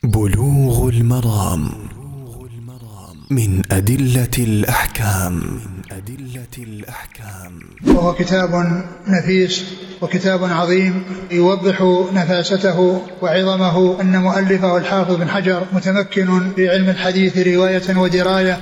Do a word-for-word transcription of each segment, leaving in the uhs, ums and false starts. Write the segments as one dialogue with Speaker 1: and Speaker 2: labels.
Speaker 1: بلوغ المرام من أدلة الأحكام.
Speaker 2: وهو كتاب نفيس وكتاب عظيم يوضح نفاسته وعظمه. أن مؤلفه الحافظ بن حجر متمكن في علم الحديث رواية ودراية.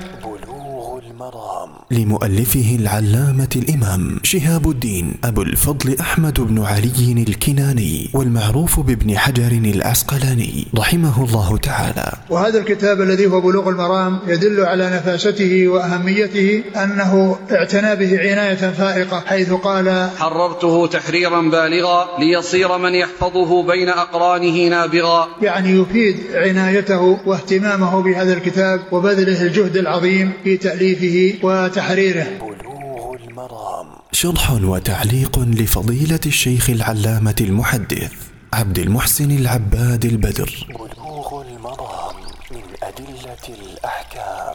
Speaker 1: لمؤلفه العلامة الإمام شهاب الدين أبو الفضل أحمد بن علي الكناني، والمعروف بابن حجر العسقلاني رحمه الله تعالى.
Speaker 2: وهذا الكتاب الذي هو بلوغ المرام يدل على نفاسته وأهميته، أنه اعتنى به عناية فائقة، حيث قال:
Speaker 3: حررته تحريرا بالغا ليصير من يحفظه بين أقرانه نابغا.
Speaker 2: يعني يفيد عنايته واهتمامه بهذا الكتاب وبذله الجهد العظيم في تأليفه وتحريره.
Speaker 1: بلوغ المرام شرح وتعليق لفضيلة الشيخ العلامة المحدث عبد المحسن العباد البدر. بلوغ المرام من أدلة الأحكام.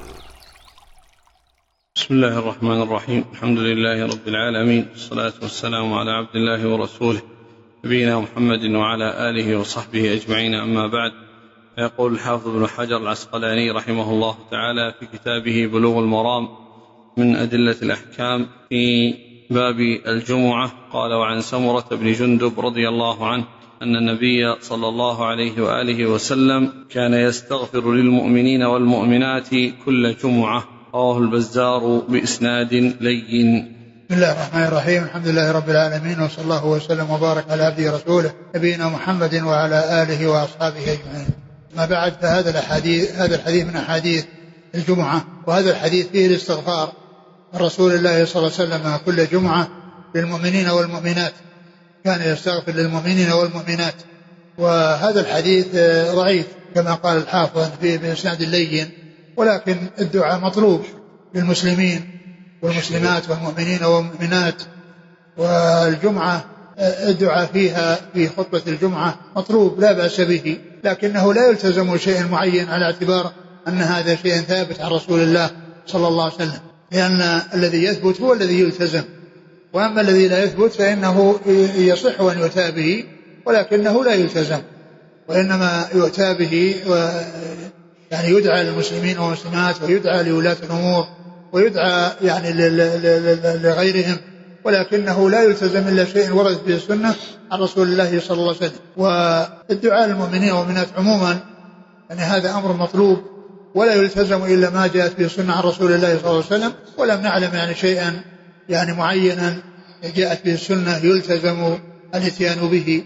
Speaker 4: بسم الله الرحمن الرحيم. الحمد لله رب العالمين، والصلاة والسلام على عبد الله ورسوله نبينا محمد وعلى آله وصحبه أجمعين، أما بعد. يقول الحافظ بن حجر العسقلاني رحمه الله تعالى في كتابه بلوغ المرام من أدلة الأحكام في باب الجمعة قال: وعن سمرة بن جندب رضي الله عنه أن النبي صلى الله عليه وآله وسلم كان يستغفر للمؤمنين والمؤمنات كل جمعة. رواه البزار بإسناد لين.
Speaker 2: بسم الله الرحمن الرحيم. الحمد لله رب العالمين، وصلى الله وسلم وبارك على عبده ورسوله نبينا محمد وعلى آله وأصحابه أجمعين. ما بعد، فهذا الحديث هذا الحديث من أحاديث الجمعة، وهذا الحديث فيه الاستغفار من رسول الله صلى الله عليه وسلم كل جمعة للمؤمنين والمؤمنات، كان يستغفر للمؤمنين والمؤمنات. وهذا الحديث ضعيف كما قال الحافظ في بإسناد لين، ولكن الدعاء مطلوب للمسلمين والمسلمات والمؤمنين والمؤمنات، والجمعة الدعاء فيها في خطبة الجمعة مطلوب لا بأس به، لكنه لا يلتزم شيء معين على اعتبار أن هذا شيء ثابت عن رسول الله صلى الله عليه وسلم، لأن الذي يثبت هو الذي يلتزم، وأما الذي لا يثبت فإنه يصح أن يؤتى به ولكنه لا يلتزم، وإنما يؤتى به يعني يدعى للمسلمين والمسلمات، ويدعى لولاة الأمور، ويدعى يعني لغيرهم، ولكنه لا يلتزم إلا شيء وردت به السنة عن رسول الله صلى الله عليه وسلم. والدعاء للمؤمنين والمؤمنات عموما يعني هذا أمر مطلوب، ولا يلتزم إلا ما جاءت به السنة عن رسول الله صلى الله عليه وسلم، ولم نعلم يعني شيئا يعني معينا جاءت به السنة يلتزم الاتيان به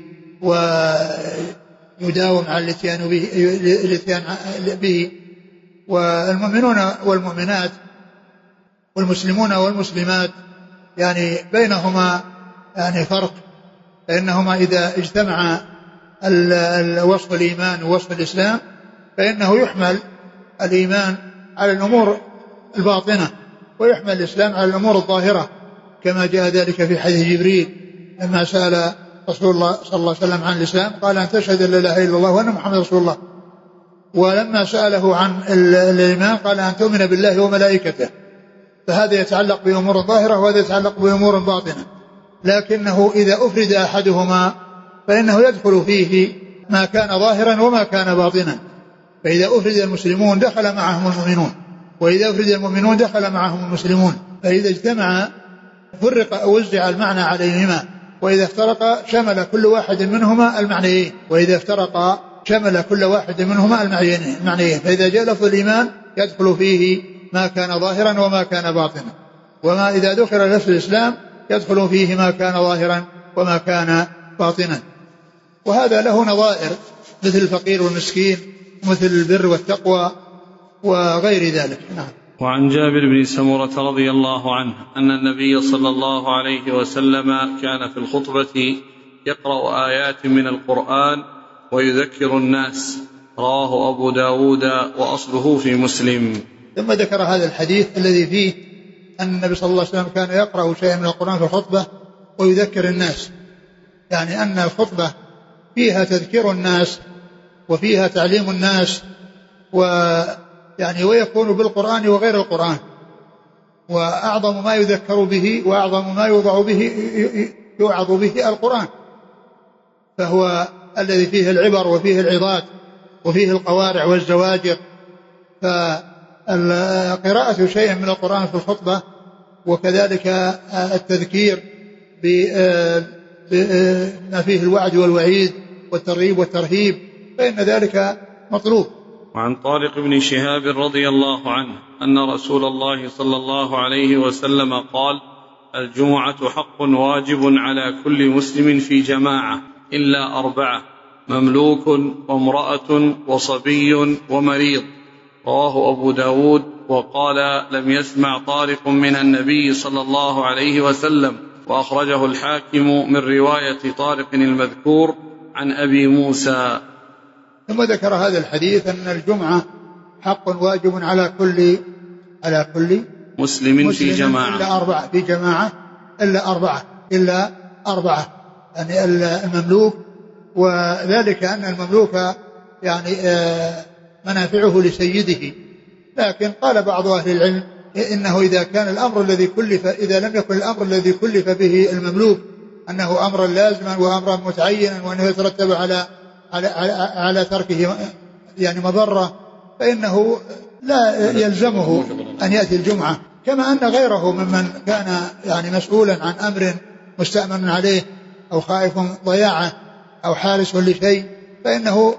Speaker 2: ويداوم على الاتيان به, الاتيان به. والمؤمنون والمؤمنات والمسلمون والمسلمات يعني بينهما يعني فرق، فإنهما إذا اجتمع وصف الإيمان ووصف الإسلام فإنه يحمل الإيمان على الأمور الباطنة، ويحمل الإسلام على الأمور الظاهرة، كما جاء ذلك في حديث جبريل لما سأل رسول الله صلى الله عليه وسلم عن الإسلام قال: أن تشهد أن لا إله إلا الله وأن محمد رسول الله. ولما سأله عن الإيمان قال: أن تؤمن بالله وملائكته. فهذا يتعلق بأمور ظاهرة وهذا يتعلق بأمور باطنة، لكنه إذا أفرد أحدهما فإنه يدخل فيه ما كان ظاهرا وما كان باطنا. فإذا أفرد المسلمون دخل معهم المؤمنون، وإذا أفرد المؤمنون دخل معهم المسلمون. فإذا اجتمع فرق وزع المعنى عليهما، وإذا افترق شمل كل واحد منهما المعنيين، وإذا افترق شمل كل واحد منهما المعنيين. فإذا جاء لفظ الإيمان يدخل فيه ما كان ظاهرا وما كان باطنا، وما إذا ذكر لفظ الإسلام يدخل فيه ما كان ظاهرا وما كان باطنا. وهذا له نظائر مثل الفقير والمسكين، مثل البر والتقوى وغير ذلك. نعم.
Speaker 4: وعن جابر بن سمرة رضي الله عنه أن النبي صلى الله عليه وسلم كان في الخطبة يقرأ آيات من القرآن ويذكر الناس. رواه أبو داود وأصله في مسلم.
Speaker 2: ثم ذكر هذا الحديث الذي فيه أن النبي صلى الله عليه وسلم كان يقرأ شيئا من القرآن في الخطبة ويذكر الناس، يعني أن الخطبة فيها تذكير الناس وفيها تعليم الناس، ويعني ويكون بالقرآن وغير القرآن. وأعظم ما يذكر به وأعظم ما يوضع به يوعظ به القرآن، فهو الذي فيه العبر وفيه العظات وفيه القوارع والزواجر. فقراءة شيء من القرآن في الخطبة وكذلك التذكير بما فيه الوعد والوعيد والترغيب والترهيب فإن ذلك مطلوب.
Speaker 4: وعن طارق بن شهاب رضي الله عنه أن رسول الله صلى الله عليه وسلم قال: الجمعة حق واجب على كل مسلم في جماعة إلا أربعة: مملوك وامرأة وصبي ومريض. رواه أبو داود. وقال: لم يسمع طارق من النبي صلى الله عليه وسلم. وأخرجه الحاكم من رواية طارق المذكور عن أبي موسى.
Speaker 2: ثم ذكر هذا الحديث أن الجمعة حق واجب على كل على كل
Speaker 4: مسلم, مسلم في جماعة
Speaker 2: إلا أربعة في جماعة إلا أربعة إلا أربعة يعني المملوك، وذلك أن المملوك يعني منافعه لسيده. لكن قال بعض أهل العلم إنه إذا كان الأمر الذي كلف إذا لم يكن الأمر الذي كلف به المملوك أنه أمرا لازما وأمرا متعينا وأنه يترتب على على على تركه يعني مضرة فإنه لا يلزمه أن يأتي الجمعة، كما أن غيره ممن كان يعني مسؤولا عن أمر مستأمن عليه أو خائف ضياعه أو حارس لشيء فإنه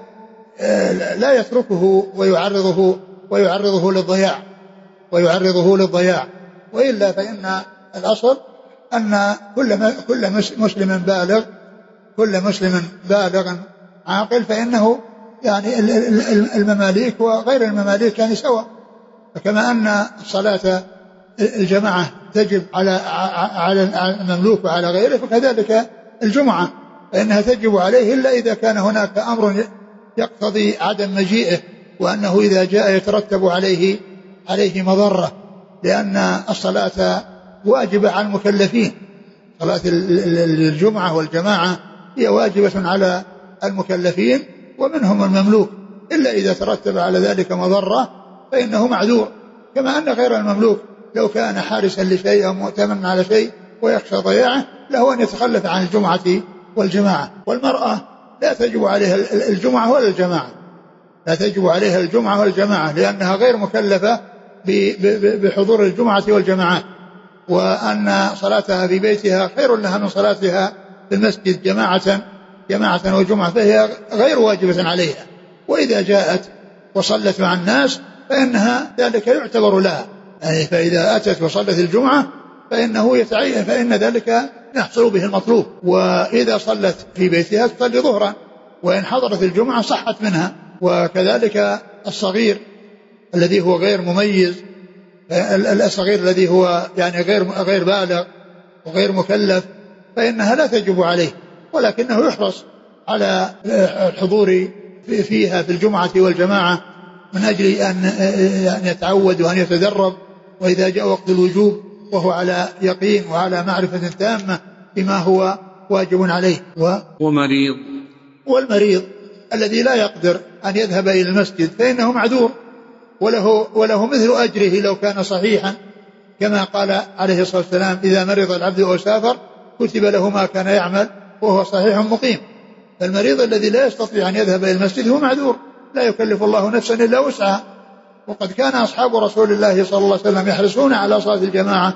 Speaker 2: لا يتركه ويعرضه ويعرضه للضياع ويعرضه للضياع وإلا فإن الأصل أن كل كل مسلم بالغ كل مسلم بالغ عاقل فإنه يعني المماليك وغير المماليك يعني سواء. فكما أن الصلاة الجماعة تجب على على المملوك وعلى غيره فكذلك الجمعة فإنها تجب عليه إلا إذا كان هناك أمر يقتضي عدم مجيئه وأنه إذا جاء يترتب عليه عليه مضرة، لأن الصلاة واجبة على المكلفين. صلاة الجمعة والجماعة هي واجبة على المكلفين ومنهم المملوك، إلا إذا ترتب على ذلك مضرة فإنه معذور، كما أن غير المملوك لو كان حارسا لشيء أو مؤتمنا على شيء ويخشى ضياعه له أن يتخلف عن الجمعة والجماعة. والمرأة لا تجب عليها الجمعة ولا الجماعة لا تجب عليها الجمعة والجماعة لأنها غير مكلفة بحضور الجمعة والجماعات، وأن صلاتها في بيتها خير لها من صلاتها في المسجد جماعة جماعة وجمعة، فهي غير واجبة عليها. وإذا جاءت وصلت مع الناس فإنها ذلك يعتبر لها، يعني فإذا أتت وصلت الجمعة فإنه يتعين فإن ذلك يحصل به المطلوب. وإذا صلت في بيتها تصلي ظهرا وإن حضرت الجمعة صحت منها. وكذلك الصغير الذي هو غير مميز الصغير الذي هو يعني غير غير بالغ وغير مكلف فإنها لا تجب عليه، ولكنه يحرص على الحضور فيها في الجمعة والجماعة من أجل أن يتعود وأن يتدرب، وإذا جاء وقت الوجوب وهو على يقين وعلى معرفة تامة بما هو واجب عليه. و
Speaker 4: ومريض
Speaker 2: والمريض الذي لا يقدر أن يذهب إلى المسجد فإنه معذور وله, وله مثل أجره لو كان صحيحا، كما قال عليه الصلاة والسلام: إذا مرض العبد أو سافر كتب له ما كان يعمل وهو صحيح مقيم. فالمريض الذي لا يستطيع أن يذهب إلى المسجد هو معذور، لا يكلف الله نفسا إلا وسعها. وقد كان أصحاب رسول الله صلى الله عليه وسلم يحرصون على صلاة الجماعة،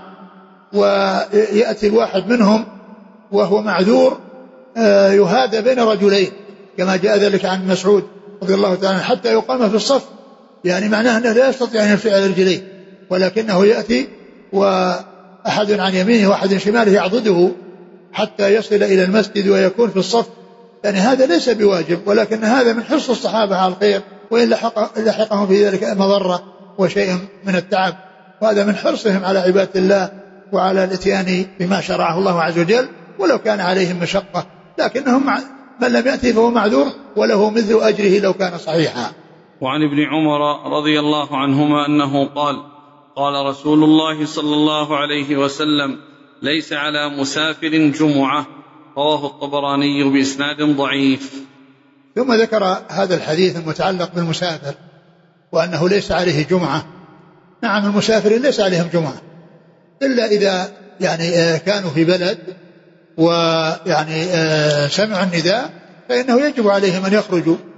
Speaker 2: ويأتي الواحد منهم وهو معذور يهادى بين رجلين كما جاء ذلك عن مسعود رضي الله تعالى حتى يقام في الصف، يعني معناه أنه لا يستطيع أن يرفع رجليه ولكنه يأتي وأحد عن يمينه وأحد عن شماله يعضده حتى يصل إلى المسجد ويكون في الصف. يعني هذا ليس بواجب، ولكن هذا من حرص الصحابة على الخير، وإن لحقهم في ذلك مضرة وشيء من التعب، وهذا من حرصهم على عبادة الله وعلى الاتيان بما شرعه الله عز وجل ولو كان عليهم مشقة. لكنهم من لم يأتي فهو معذور وله مثل أجره لو كان صحيحا.
Speaker 4: وعن ابن عمر رضي الله عنهما أنه قال: قال رسول الله صلى الله عليه وسلم: ليس على مسافر جمعة. رواه الطبراني بإسناد ضعيف.
Speaker 2: ثم ذكر هذا الحديث المتعلق بالمسافر وأنه ليس عليه جمعة. نعم، المسافر ليس عليهم جمعة إلا إذا يعني كانوا في بلد ويعني سمعوا النداء فإنه يجب عليهم أن يخرجوا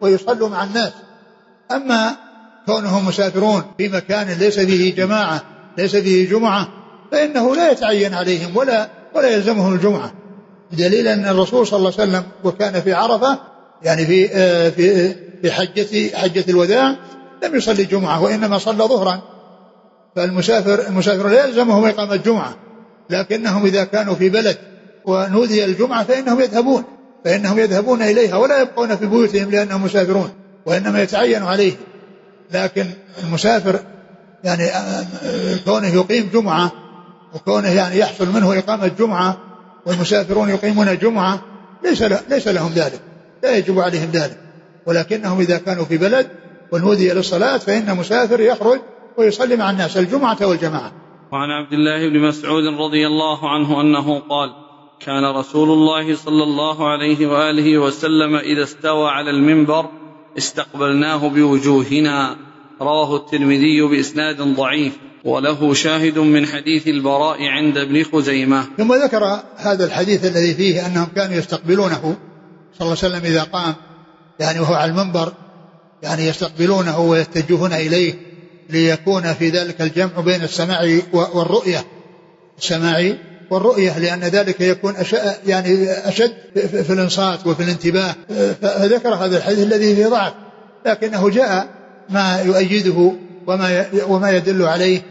Speaker 2: ويصلوا مع الناس. أما كونهم مسافرون في مكان ليس فيه جماعة ليس فيه جمعة فإنه لا يتعين عليهم ولا ولا يلزمهم الجمعة، بدليل أن الرسول صلى الله عليه وسلم وكان في عرفة يعني في في في حجة حجة الوداع لم يصلي جمعة وإنما صلى ظهرا. فالمسافر المسافر لا يلزمهم إقامة الجمعة، لكنهم إذا كانوا في بلد ونودي الجمعة فإنهم يذهبون فإنهم يذهبون إليها ولا يبقون في بيوتهم لأنهم مسافرون، وإنما يتعين عليه. لكن المسافر يعني كونه يقيم جمعة وكونه يعني يحصل منه إقامة جمعة والمسافرون يقيمون جمعة ليس ليس لهم ذلك، لا يجب عليهم ذلك، ولكنهم إذا كانوا في بلد ونودي للصلاة فإن مسافر يخرج ويصلي مع الناس الجمعة والجماعة.
Speaker 4: وعن عبد الله بن مسعود رضي الله عنه أنه قال: كان رسول الله صلى الله عليه وآله وسلم إذا استوى على المنبر استقبلناه بوجوهنا. رواه الترمذي بإسناد ضعيف وله شاهد من حديث البراء عند ابن خزيمة.
Speaker 2: ثم ذكر هذا الحديث الذي فيه أنهم كانوا يستقبلونه صلى الله عليه وسلم إذا قام يعني وهو على المنبر يعني يستقبلونه ويتجهون إليه ليكون في ذلك الجمع بين السماع والرؤية السماع والرؤية لأن ذلك يكون أشد يعني أشد في الإنصات وفي الانتباه. فذكر هذا الحديث الذي فيه ضعف لكنه جاء ما يؤيده وما وما يدل عليه،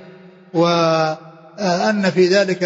Speaker 2: وأن في ذلك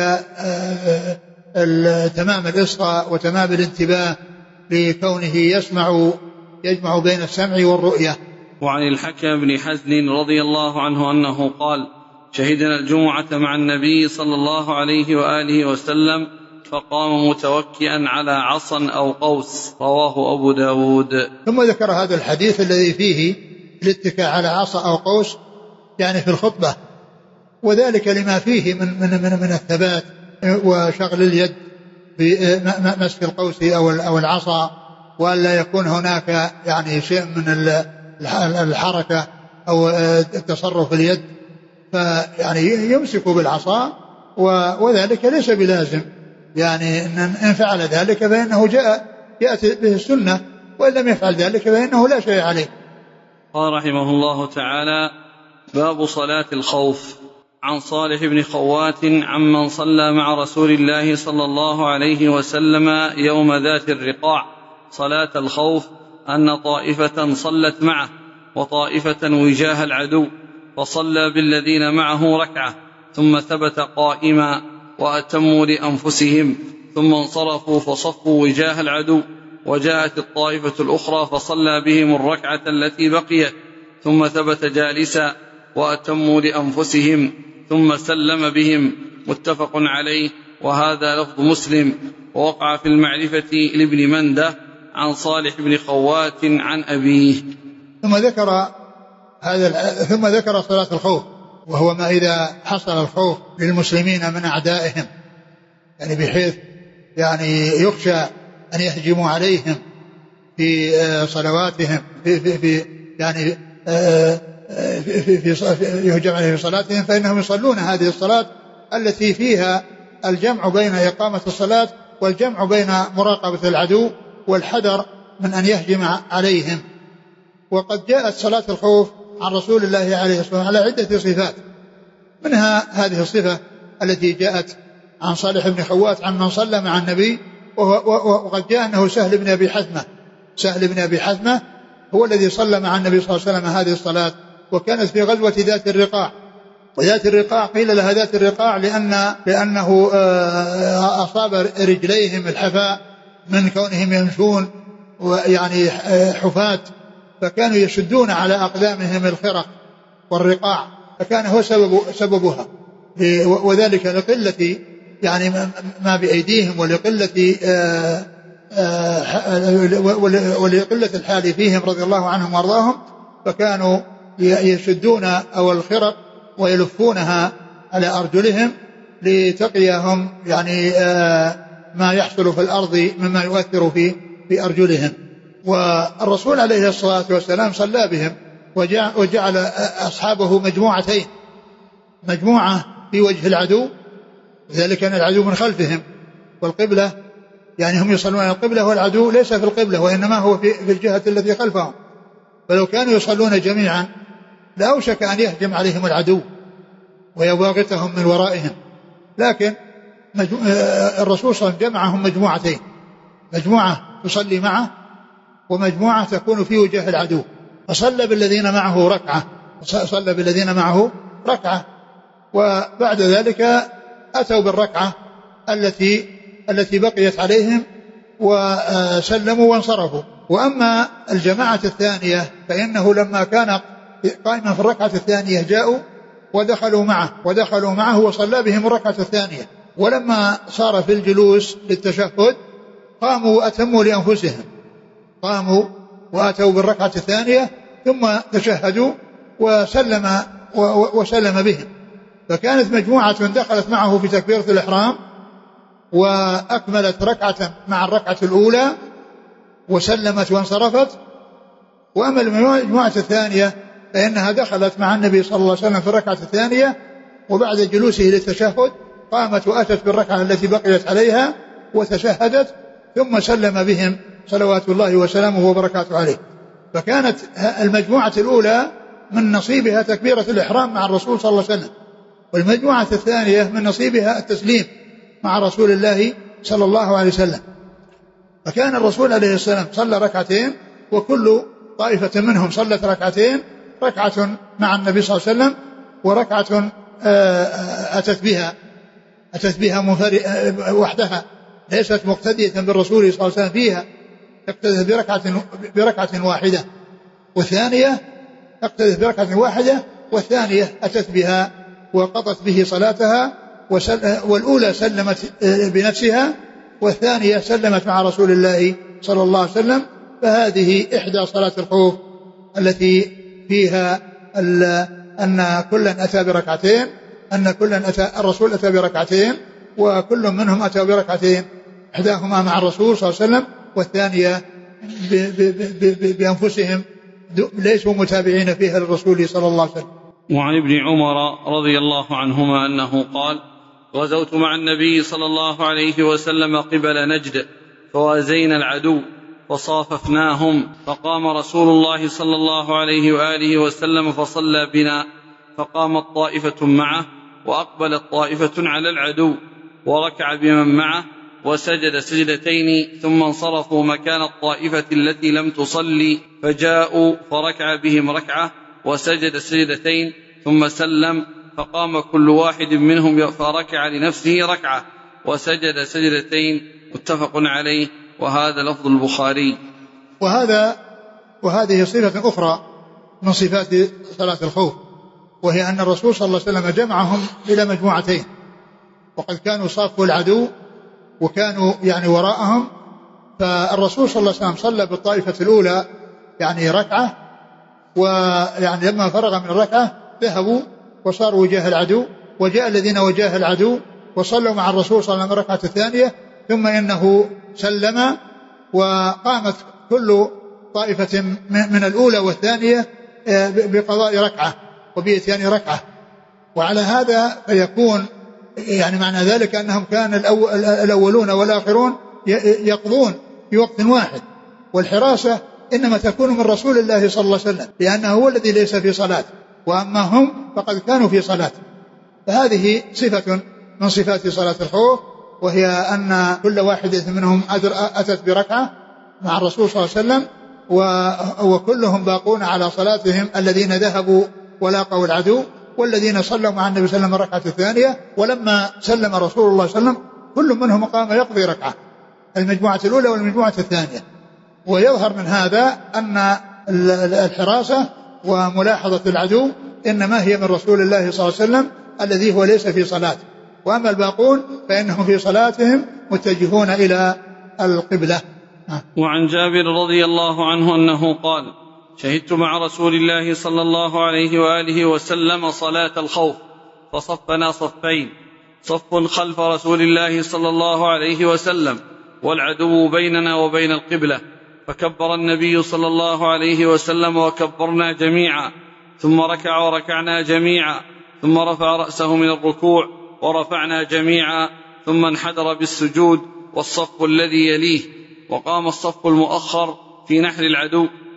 Speaker 2: تمام الإصغاء وتمام الانتباه لكونه يسمع يجمع بين السمع والرؤية.
Speaker 4: وعن الحكم بن حزن رضي الله عنه أنه قال: شهدنا الجمعة مع النبي صلى الله عليه وآله وسلم فقام متوكئا على عصا أو قوس. رواه أبو داود.
Speaker 2: ثم ذكر هذا الحديث الذي فيه الاتكاء على عصا أو قوس يعني في الخطبة، وذلك لما فيه من, من, من, من الثبات وشغل اليد بمسك القوس أو العصا، وألا يكون هناك يعني شيء من الحركة أو التصرف اليد، فيعني يمسك بالعصا وذلك ليس بلازم، يعني إن فعل ذلك فإنه جاء يأتي به السنة، وإن لم يفعل ذلك فإنه لا شيء عليه.
Speaker 4: قال رحمه الله تعالى: باب صلاة الخوف. عن صالح بن خوات عمن صلى مع رسول الله صلى الله عليه وسلم يوم ذات الرقاع صلاة الخوف أن طائفة صلت معه وطائفة وجاه العدو، فصلى بالذين معه ركعة ثم ثبت قائما وأتموا لأنفسهم ثم انصرفوا فصفوا وجاه العدو، وجاءت الطائفة الأخرى فصلى بهم الركعة التي بقيت ثم ثبت جالسا وأتموا لأنفسهم ثم سلم بهم. متفق عليه، وهذا لفظ مسلم. ووقع في المعرفة لابن منده عن صالح بن خوات عن أبيه.
Speaker 2: ثم ذكر هذا ثم ذكر صلاة الخوف، وهو ما إذا حصل الخوف للمسلمين من أعدائهم، يعني بحيث يعني يخشى أن يهجموا عليهم في صلواتهم في, في, في يعني في, في, في يهجم عليهم في صلاتهم، فإنهم يصلون هذه الصلاة التي فيها الجمع بين إقامة الصلاة والجمع بين مراقبة العدو والحذر من أن يهجم عليهم. وقد جاءت صلاة الخوف عن رسول الله عليه الصلاة والسلام على عدة صفات، منها هذه الصفة التي جاءت عن صالح بن خوات عن من صلى مع النبي، وقد جاء أنه سهل بن أبي حثمة سهل بن أبي حثمة هو الذي صلى مع النبي صلى الله عليه وسلم هذه الصلاة، وكانت في غزوة ذات الرقاع. وذات الرقاع قيل لها ذات الرقاع لأن لأنه أصاب رجليهم الحفاء من كونهم يمشون ويعني حفاة، فكانوا يشدون على أقدامهم الخرق والرقاع، فكان هو سبب سببها، وذلك لقلة يعني ما بأيديهم ولقلة ولقلة الحال فيهم رضي الله عنهم وارضاهم، فكانوا يشدون أو الخرق ويلفونها على أرجلهم لتقيهم يعني ما يحصل في الأرض مما يؤثر في في أرجلهم. والرسول عليه الصلاة والسلام صلى بهم وجعل أصحابه مجموعتين، مجموعة في وجه العدو، ذلك أن العدو من خلفهم، والقبلة يعني هم يصلون على القبلة والعدو ليس في القبلة وإنما هو في, في الجهة التي خلفهم، فلو كانوا يصلون جميعا لأوشك أن يهجم عليهم العدو ويباغتهم من ورائهم، لكن الرسول صلى الله عليه وسلم جمعهم مجموعتين، مجموعة تصلي معه ومجموعة تكون في وجه العدو، فصلى بالذين معه ركعة صلى بالذين معه ركعة وبعد ذلك أتوا بالركعة التي التي بقيت عليهم وسلموا وانصرفوا. وأما الجماعة الثانية فإنه لما كان قائما في الركعة الثانية جاءوا ودخلوا معه ودخلوا معه وصلى بهم الركعة الثانية، ولما صار في الجلوس للتشهد قاموا وأتموا لأنفسهم، قاموا وأتوا بالركعة الثانية ثم تشهدوا وسلم وسلم بهم، فكانت مجموعة دخلت معه في تكبيرة الإحرام وأكملت ركعة مع الركعة الأولى وسلمت وانصرفت. وأما المجموعة الثانية فإنها دخلت مع النبي صلى الله عليه وسلم في الركعة الثانية وبعد جلوسه للتشهد قامت وأتت بالركعة التي بقيت عليها وتشهدت ثم سلم بهم صلوات الله وسلامه وبركاته عليه. فكانت المجموعة الأولى من نصيبها تكبيرة الإحرام مع الرسول صلى الله عليه وسلم، والمجموعة الثانية من نصيبها التسليم مع رسول الله صلى الله عليه وسلم. فكان الرسول عليه السلام صلى ركعتين وكل طائفة منهم صلت ركعتين، ركعة مع النبي صلى الله عليه وسلم وركعة أتت بها أتت بها وحدها ليست مقتدية بالرسول صلى الله عليه وسلم فيها، اقتدت بركعة بركعة واحدة والثانية اقتدت بركعة واحدة والثانية أتت بها وقضت به صلاتها، والأولى سلمت بنفسها والثانية سلمت مع رسول الله صلى الله عليه وسلم. فهذه إحدى صلاة الخوف التي فيها أن كلا أتى بركعتين، أن كلا أتى الرسول أتى بركعتين وكل منهم أتى بركعتين، إحداهما مع الرسول صلى الله عليه وسلم والثانية بأنفسهم ليسوا متابعين فيها للرسول صلى الله عليه وسلم.
Speaker 4: وعن ابن عمر رضي الله عنهما أنه قال: غزوت مع النبي صلى الله عليه وسلم قبل نجد فوازينا العدو فصاففناهم، فقام رسول الله صلى الله عليه وآله وسلم فصلى بنا، فقامت طائفة معه وأقبلت طائفة على العدو وركع بمن معه وسجد سجدتين ثم انصرفوا مكان الطائفة التي لم تصلي، فجاءوا فركع بهم ركعة وسجد سجدتين ثم سلم، فقام كل واحد منهم فركع لنفسه ركعة وسجد سجدتين، متفق عليه، وهذا لفظ البخاري.
Speaker 2: وهذا وهذه صفة أخرى من صفات صلاة الخوف، وهي أن الرسول صلى الله عليه وسلم جمعهم إلى مجموعتين، وقد كانوا صافوا العدو وكانوا يعني وراءهم، فالرسول صلى الله عليه وسلم صلى بالطائفة الأولى يعني ركعة، ويعني لما فرغ من الركعة ذهبوا وصاروا وجاه العدو، وجاء الذين وجاه العدو وصلوا مع الرسول صلى الله عليه وسلم الركعة الثانية، ثم إنه سلم وقامت كل طائفة من الأولى والثانية بقضاء ركعة وبإتيان ركعة. وعلى هذا فيكون يعني معنى ذلك أنهم كان الأولون والآخرون يقضون في وقت واحد، والحراسة إنما تكون من رسول الله صلى الله عليه وسلم لأنه هو الذي ليس في صلاة، وأما هم فقد كانوا في صلاة. فهذه صفة من صفات صلاة الخوف، وهي أن كل واحدة منهم أتت بركعة مع الرسول صلى الله عليه وسلم، وكلهم باقون على صلاتهم الذين ذهبوا ولاقوا العدو، والذين صلوا مع النبي صلى الله عليه وسلم الركعة الثانية. ولما سلم رسول الله صلى الله عليه وسلم كل منهم قام يقضي ركعة، المجموعة الأولى والمجموعة الثانية. ويظهر من هذا أن الحراسة وملاحظة العدو إنما هي من رسول الله صلى الله عليه وسلم الذي هو ليس في صلاة، وأما الباقون فإنهم في صلاتهم متجهون إلى القبلة.
Speaker 4: وعن جابر رضي الله عنه أنه قال: شهدت مع رسول الله صلى الله عليه وآله وسلم صلاة الخوف فصفنا صفين، صف خلف رسول الله صلى الله عليه وسلم والعدو بيننا وبين القبلة، فكبر النبي صلى الله عليه وسلم وكبرنا جميعا، ثم ركع وركعنا جميعا، ثم رفع رأسه من الركوع ورفعنا جميعا، ثم انحدر بالسجود والصف الذي يليه، وقام الصف المؤخر في نحر العدو،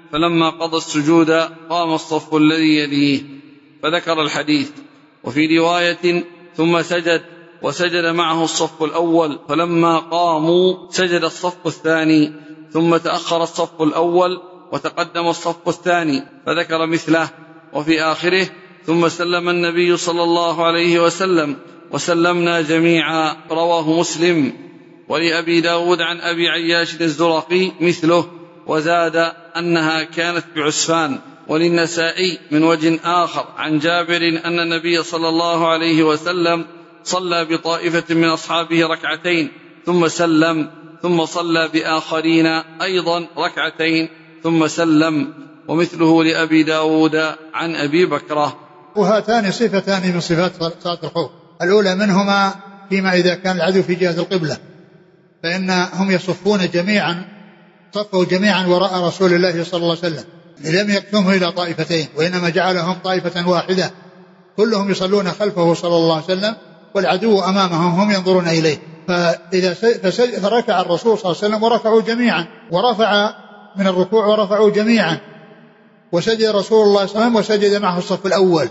Speaker 3: فلما قضى السجود قام الصف الذي يليه، فذكر الحديث. وفي رواية ثم سجد وسجد معه الصف الأول، فلما قاموا سجد الصف الثاني، ثم تأخر الصف الأول وتقدم الصف الثاني، فذكر مثله. وفي آخره ثم سلم النبي صلى الله عليه وسلم وسلمنا جميعا، رواه مسلم. ولأبي داود عن أبي عياش الزرقي مثله، وزاد أنها كانت بعسفان. وللنسائي من وجه آخر عن جابر أن النبي صلى الله عليه وسلم صلى بطائفة من أصحابه ركعتين ثم سلم، ثم صلى بآخرين أيضا ركعتين ثم سلم. ومثله لأبي داود عن أبي بكرة.
Speaker 2: وهاتان صفتان من صفات صلاة الخوف. الأولى منهما فيما إذا كان العدو في جهة القبلة، فإنهم يصفون جميعا، صفوا جميعا وراء رسول الله صلى الله عليه وسلم، لم يقسمه إلى طائفتين، وإنما جعلهم طائفة واحدة كلهم يصلون خلفه صلى الله عليه وسلم، والعدو أمامهم هم ينظرون إليه. فإذا فركع الرسول صلى الله عليه وسلم وركعوا جميعا، ورفع من الركوع ورفعوا جميعا، وسجد رسول الله صلى الله عليه وسلم وسجد معه الصف الأول،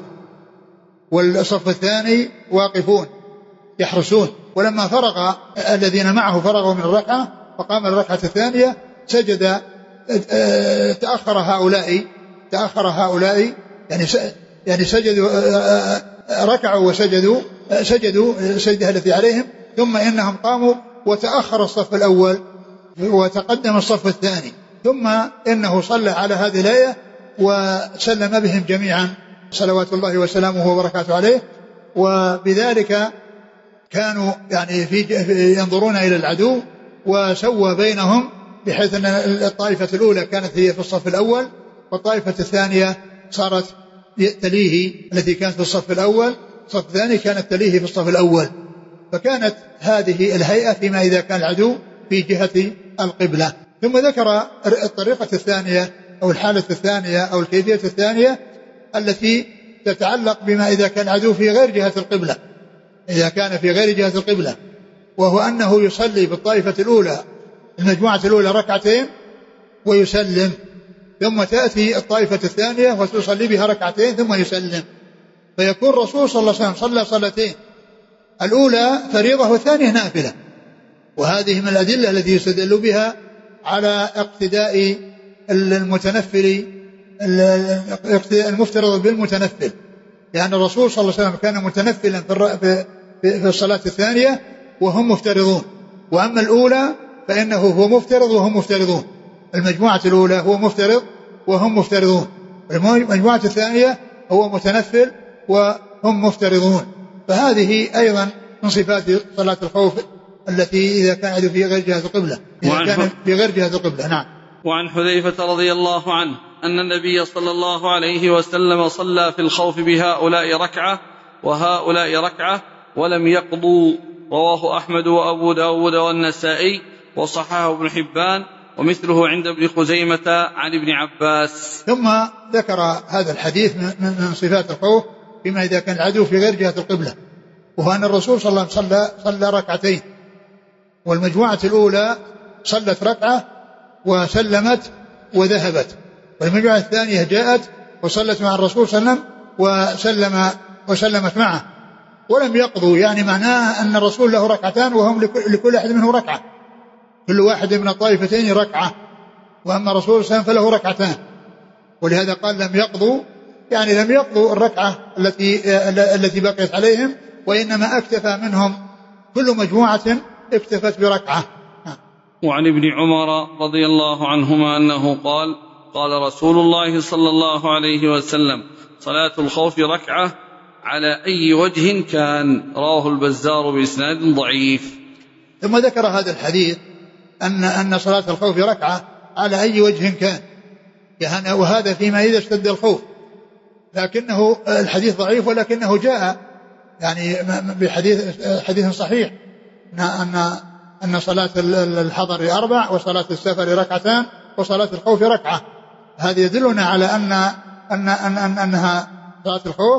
Speaker 2: والصف الثاني واقفون يحرسون. ولما فرغ الذين معه فرغوا من الركعة فقام الركعة الثانية سجد، تأخر هؤلاء تأخر هؤلاء يعني يعني سجدوا، ركعوا وسجدوا سجدوا سجدها التي عليهم، ثم إنهم قاموا وتأخر الصف الأول وتقدم الصف الثاني، ثم إنه صلى على هذه الآية وسلم بهم جميعا صلوات الله وسلامه وبركاته عليه. وبذلك كانوا يعني في ينظرون إلى العدو، وسوى بينهم بحيث أن الطائفة الأولى كانت هي في الصف الأول، والطائفة الثانية صارت تليه التي كانت في الصف الأول، الصف الثاني كانت تليه في الصف الأول. فكانت هذه الهيئة فيما إذا كان العدو في جهة القبلة. ثم ذكر الطريقة الثانية أو الحالة الثانية أو الكيفية الثانية التي تتعلق بما إذا كان العدو في غير جهة القبلة، إذا كان في غير جهة القبلة، وهو أنه يصلي بالطائفة الأولى المجموعة الأولى ركعتين ويسلم، ثم تأتي الطائفة الثانية وتصلي بها ركعتين ثم يسلم، فيكون الرسول صلى الله عليه وسلم صلى صلاتين، الأولى فريضة والثانية نافلة. وهذه من الأدلة التي يستدل بها على اقتداء المتنفل المفترض بالمتنفل، لأن الرسول صلى الله عليه وسلم كان متنفلا في الصلاة الثانية وهم مفترضون، وأما الأولى فإنه هو مفترض وهم مفترضون. المجموعة الأولى هو مفترض وهم مفترضون، المجموعة الثانية هو متنفل وهم مفترضون. فهذه أيضا من صفات صلاة الخوف التي إذا كان في غير جهة القبلة، إذا كان في غير جهة القبلة. نعم.
Speaker 3: وعن حذيفة رضي الله عنه أن النبي صلى الله عليه وسلم صلى في الخوف بهؤلاء ركعة وهؤلاء ركعة ولم يقضوا، رواه أحمد وأبو داود والنسائي وصححه ابن حبان، ومثله عند ابن خزيمة عن ابن عباس.
Speaker 2: ثم ذكر هذا الحديث من صفات الخوف فيما إذا كان العدو في غير جهة القبلة، وهو أن الرسول صلى الله عليه وسلم صلى, صلى ركعتين، والمجموعة الأولى صلت ركعة وسلمت وذهبت، والمجموعة الثانية جاءت وصلت مع الرسول صلى الله عليه وسلم وسلم وسلمت معه ولم يقضوا، يعني معناه أن الرسول له ركعتان وهم لكل أحد منه ركعة، كل واحد من الطائفتين ركعة، وأما الرسول صلى الله عليه وسلم فله ركعتان، ولهذا قال لم يقضوا، يعني لم يقضوا الركعة التي التي بقيت عليهم، وإنما اكتفى منهم كل مجموعة اكتفت بركعة.
Speaker 3: وعن ابن عمر رضي الله عنهما أنه قال قال رسول الله صلى الله عليه وسلم صلاة الخوف ركعة على أي وجه كان، رواه البزار بإسناد ضعيف.
Speaker 2: ثم ذكر هذا الحديث أن أن صلاة الخوف ركعة على أي وجه كان، يعني وهذا فيما إذا اشتد الخوف، لكنه الحديث ضعيف ولكنه جاء يعني بحديث حديث صحيح أن أن صلاة الحضر أربع وصلاة السفر ركعتان وصلاة الخوف ركعة. هذا يدلنا على أن أن أن أن أنها صلاة الخوف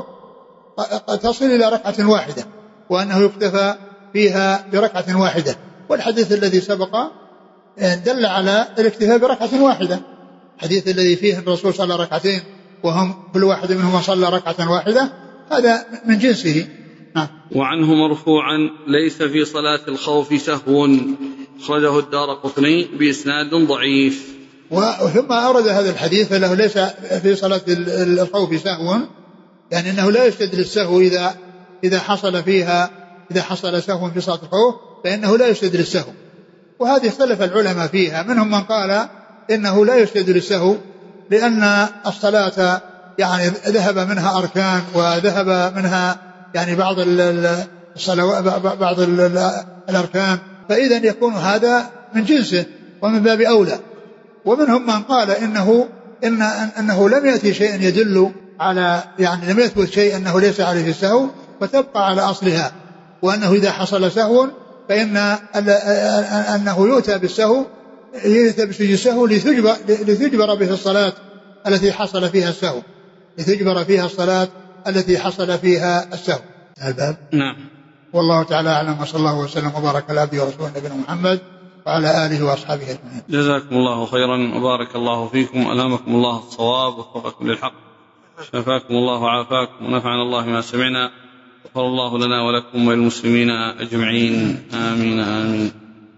Speaker 2: قد تصل إلى ركعة واحدة، وأنه يكتفى فيها بركعة واحدة، والحديث الذي سبق دل على الاكتفاء بركعة واحدة، الحديث الذي فيه الرسول صلى ركعتين وهم كل واحد منهم صلى ركعة واحدة هذا من جنسه. نعم.
Speaker 3: وعنه مرفوعا ليس في صلاة الخوف سهو، أخرجه الدارقطني بإسناد ضعيف.
Speaker 2: وثم أورد هذا الحديث أنه ليس في صلاة الخوف سهو، يعني أنه لا يسجد للسهو إذا إذا حصل فيها إذا حصل سهو في صلاة الخوف فإنه لا يسجد للسهو. وهذه اختلف العلماء فيها، منهم من قال إنه لا يسجد للسهو لأن الصلاة يعني ذهب منها أركان وذهب منها يعني بعض الصلوات بعض الأركان، فإذا يكون هذا من جنسه ومن باب أولى. ومنهم من قال إنه إن أنه لم يأتي شيء يدل على يعني لم يثبت شيء أنه ليس عليه السهو فتبقى على أصلها، وأنه إذا حصل سهو فإن أنه يؤتى بالسهو يؤتى بالسهو لتجبر, لتجبر به الصلاة التي حصل فيها السهو لتجبر فيها الصلاة التي حصل فيها السهو. الباب.
Speaker 3: نعم.
Speaker 2: والله تعالى أعلم، وصلى الله وسلم وبارك على عبده ورسوله نبينا محمد وعلى آله وأصحابه أجمعين.
Speaker 3: جزاكم الله خيرا وبارك الله فيكم، ألهمكم الله الصواب ووفقكم للحق، شفاكم الله وعافاكم ونفعنا الله ما سمعنا، غفر الله لنا ولكم وللمسلمين أجمعين، آمين آمين.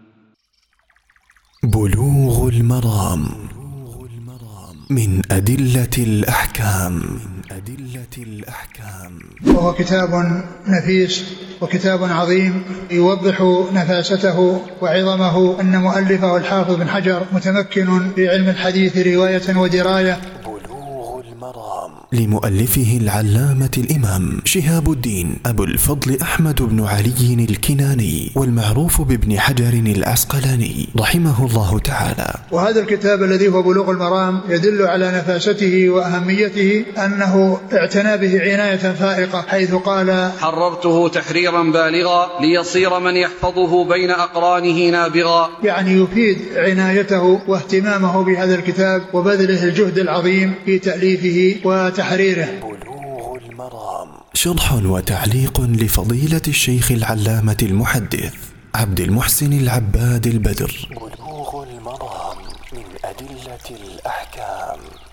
Speaker 1: بلوغ المرام من أدلة الأحكام. أدلة الأحكام.
Speaker 2: وهو كتاب نفيس وكتاب عظيم يوضح نفاسته وعظمه، أن مؤلفه الحافظ بن حجر متمكن في علم الحديث رواية ودراية.
Speaker 1: بلوغ المرام لمؤلفه العلامة الإمام شهاب الدين أبو الفضل أحمد بن علي الكناني، والمعروف بابن حجر العسقلاني رحمه الله تعالى.
Speaker 2: وهذا الكتاب الذي هو بلوغ المرام يدل على نفاسته وأهميته، أنه اعتنى به عناية فائقة، حيث قال:
Speaker 3: حررته تحريرا بالغا ليصير من يحفظه بين أقرانه نابغا.
Speaker 2: يعني يفيد عنايته واهتمامه بهذا الكتاب وبذله الجهد العظيم في تأليفه وتحريره.
Speaker 1: بلوغ المرام شرح وتعليق لفضيلة الشيخ العلامة المحدث عبد المحسن العباد البدر. بلوغ المرام من أدلة الأحكام.